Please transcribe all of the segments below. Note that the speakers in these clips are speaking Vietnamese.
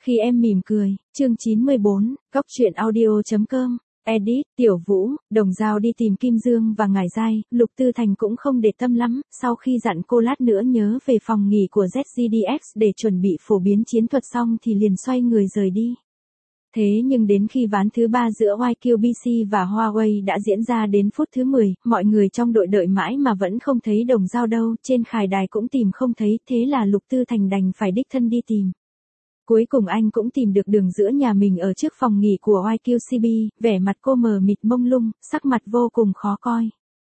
Khi em mỉm cười, chương 94, Góc truyện audio.com, edit, Tiểu Vũ, Đồng Dao đi tìm Kim Dương và Ngải Giai, Lục Tư Thành cũng không để tâm lắm, sau khi dặn cô lát nữa nhớ về phòng nghỉ của ZGDX để chuẩn bị phổ biến chiến thuật xong thì liền xoay người rời đi. Thế nhưng đến khi ván thứ 3 giữa YQBC và Huawei đã diễn ra đến phút thứ 10, mọi người trong đội đợi mãi mà vẫn không thấy Đồng Dao đâu, trên khải đài cũng tìm không thấy, thế là Lục Tư Thành đành phải đích thân đi tìm. Cuối cùng anh cũng tìm được đường giữa nhà mình ở trước phòng nghỉ của YQCB, vẻ mặt cô mờ mịt mông lung, sắc mặt vô cùng khó coi.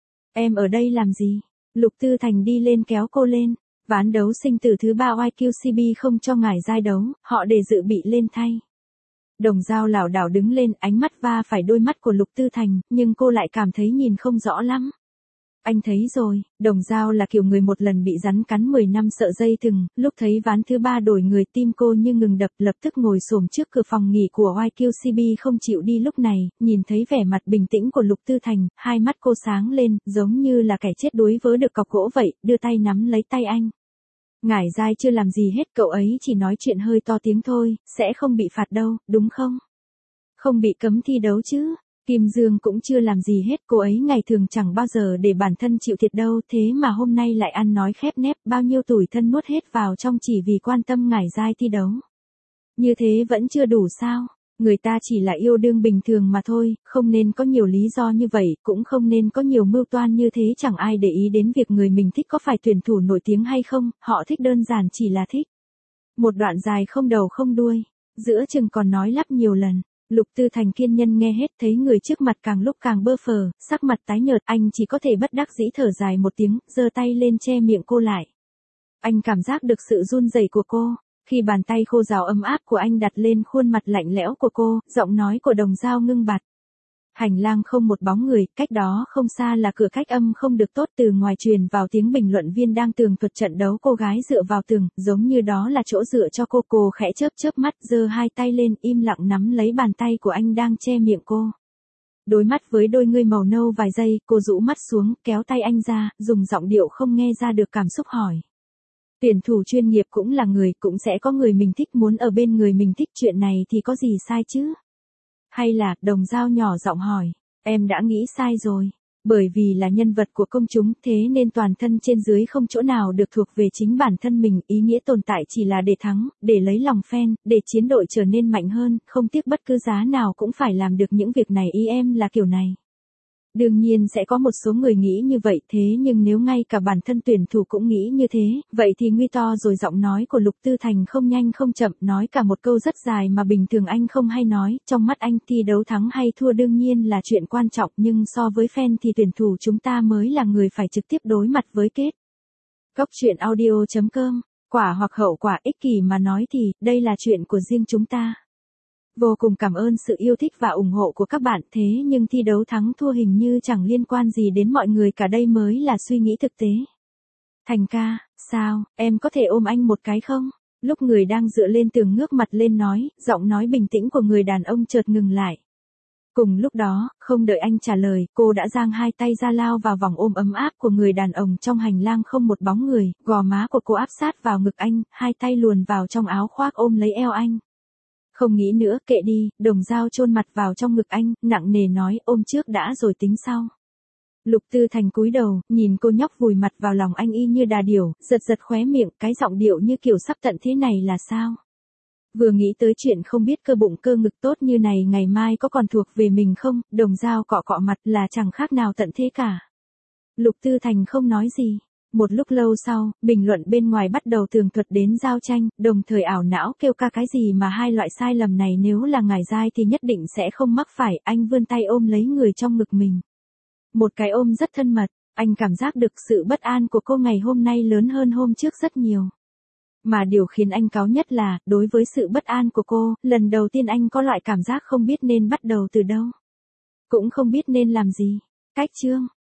Em ở đây làm gì? Lục Tư Thành đi lên kéo cô lên. Ván đấu sinh tử thứ 3 YQCB không cho Ngải Giai đấu, họ để dự bị lên thay. Đồng Dao lảo đảo đứng lên, ánh mắt va phải đôi mắt của Lục Tư Thành, nhưng cô lại cảm thấy nhìn không rõ lắm. Anh thấy rồi, Đồng Dao là kiểu người một lần bị rắn cắn 10 năm sợ dây thừng, lúc thấy ván thứ 3 đổi người tim cô như ngừng đập, lập tức ngồi xổm trước cửa phòng nghỉ của YQCB không chịu đi. Lúc này, nhìn thấy vẻ mặt bình tĩnh của Lục Tư Thành, hai mắt cô sáng lên, giống như là kẻ chết đuối vớ được cọc gỗ vậy, đưa tay nắm lấy tay anh. Ngải Giai chưa làm gì hết, cậu ấy chỉ nói chuyện hơi to tiếng thôi, sẽ không bị phạt đâu, đúng không? Không bị cấm thi đấu chứ? Kim Dương cũng chưa làm gì hết, cô ấy ngày thường chẳng bao giờ để bản thân chịu thiệt đâu, thế mà hôm nay lại ăn nói khép nép, bao nhiêu tủi thân nuốt hết vào trong chỉ vì quan tâm Ngải Giai thi đấu. Như thế vẫn chưa đủ sao? Người ta chỉ là yêu đương bình thường mà thôi, không nên có nhiều lý do như vậy, cũng không nên có nhiều mưu toan như thế, chẳng ai để ý đến việc người mình thích có phải tuyển thủ nổi tiếng hay không, họ thích đơn giản chỉ là thích. Một đoạn dài không đầu không đuôi, giữa chừng còn nói lắp nhiều lần. Lục Tư Thành kiên nhân nghe hết, thấy người trước mặt càng lúc càng bơ phờ, sắc mặt tái nhợt, anh chỉ có thể bất đắc dĩ thở dài một tiếng, giơ tay lên che miệng cô lại. Anh cảm giác được sự run rẩy của cô, khi bàn tay khô ráo ấm áp của anh đặt lên khuôn mặt lạnh lẽo của cô, giọng nói của Đồng Dao ngưng bặt. Hành lang không một bóng người, cách đó không xa là cửa cách âm không được tốt, từ ngoài truyền vào tiếng bình luận viên đang tường thuật trận đấu. Cô gái dựa vào tường, giống như đó là chỗ dựa cho cô khẽ chớp mắt, giơ hai tay lên, im lặng nắm lấy bàn tay của anh đang che miệng cô. Đối mắt với đôi ngươi màu nâu vài giây, cô rũ mắt xuống, kéo tay anh ra, dùng giọng điệu không nghe ra được cảm xúc hỏi. Tuyển thủ chuyên nghiệp cũng là người, cũng sẽ có người mình thích, muốn ở bên người mình thích, chuyện này thì có gì sai chứ? Hay là, Đồng Dao nhỏ giọng hỏi, em đã nghĩ sai rồi. Bởi vì là nhân vật của công chúng, thế nên toàn thân trên dưới không chỗ nào được thuộc về chính bản thân mình, ý nghĩa tồn tại chỉ là để thắng, để lấy lòng fan, để chiến đội trở nên mạnh hơn, không tiếc bất cứ giá nào cũng phải làm được những việc này, ý em là kiểu này. Đương nhiên sẽ có một số người nghĩ như vậy, thế nhưng nếu ngay cả bản thân tuyển thủ cũng nghĩ như thế, vậy thì nguy to rồi. Giọng nói của Lục Tư Thành không nhanh không chậm, nói cả một câu rất dài mà bình thường anh không hay nói, trong mắt anh thi đấu thắng hay thua đương nhiên là chuyện quan trọng, nhưng so với fan thì tuyển thủ chúng ta mới là người phải trực tiếp đối mặt với kết. Góc truyện audio.com, quả hoặc hậu quả, ích kỷ mà nói thì, đây là chuyện của riêng chúng ta. Vô cùng cảm ơn sự yêu thích và ủng hộ của các bạn, thế nhưng thi đấu thắng thua hình như chẳng liên quan gì đến mọi người cả, đây mới là suy nghĩ thực tế. Thành ca, sao, em có thể ôm anh một cái không? Lúc người đang dựa lên tường ngước mặt lên nói, giọng nói bình tĩnh của người đàn ông chợt ngừng lại. Cùng lúc đó, không đợi anh trả lời, cô đã giang hai tay ra lao vào vòng ôm ấm áp của người đàn ông. Trong hành lang không một bóng người, gò má của cô áp sát vào ngực anh, hai tay luồn vào trong áo khoác ôm lấy eo anh. Không nghĩ nữa, kệ đi. Đồng Dao chôn mặt vào trong ngực anh, nặng nề nói, ôm trước đã rồi tính sau. Lục Tư Thành cúi đầu, nhìn cô nhóc vùi mặt vào lòng anh y như đà điểu, giật khóe miệng, cái giọng điệu như kiểu sắp tận thế này là sao? Vừa nghĩ tới chuyện không biết cơ bụng cơ ngực tốt như này ngày mai có còn thuộc về mình không, Đồng Dao cọ mặt là chẳng khác nào tận thế cả. Lục Tư Thành không nói gì. Một lúc lâu sau, bình luận bên ngoài bắt đầu tường thuật đến giao tranh, đồng thời ảo não kêu ca cái gì mà hai loại sai lầm này nếu là Ngải Giai thì nhất định sẽ không mắc phải. Anh vươn tay ôm lấy người trong ngực mình. Một cái ôm rất thân mật, anh cảm giác được sự bất an của cô ngày hôm nay lớn hơn hôm trước rất nhiều. Mà điều khiến anh cáu nhất là, đối với sự bất an của cô, lần đầu tiên anh có loại cảm giác không biết nên bắt đầu từ đâu. Cũng không biết nên làm gì. Cách chương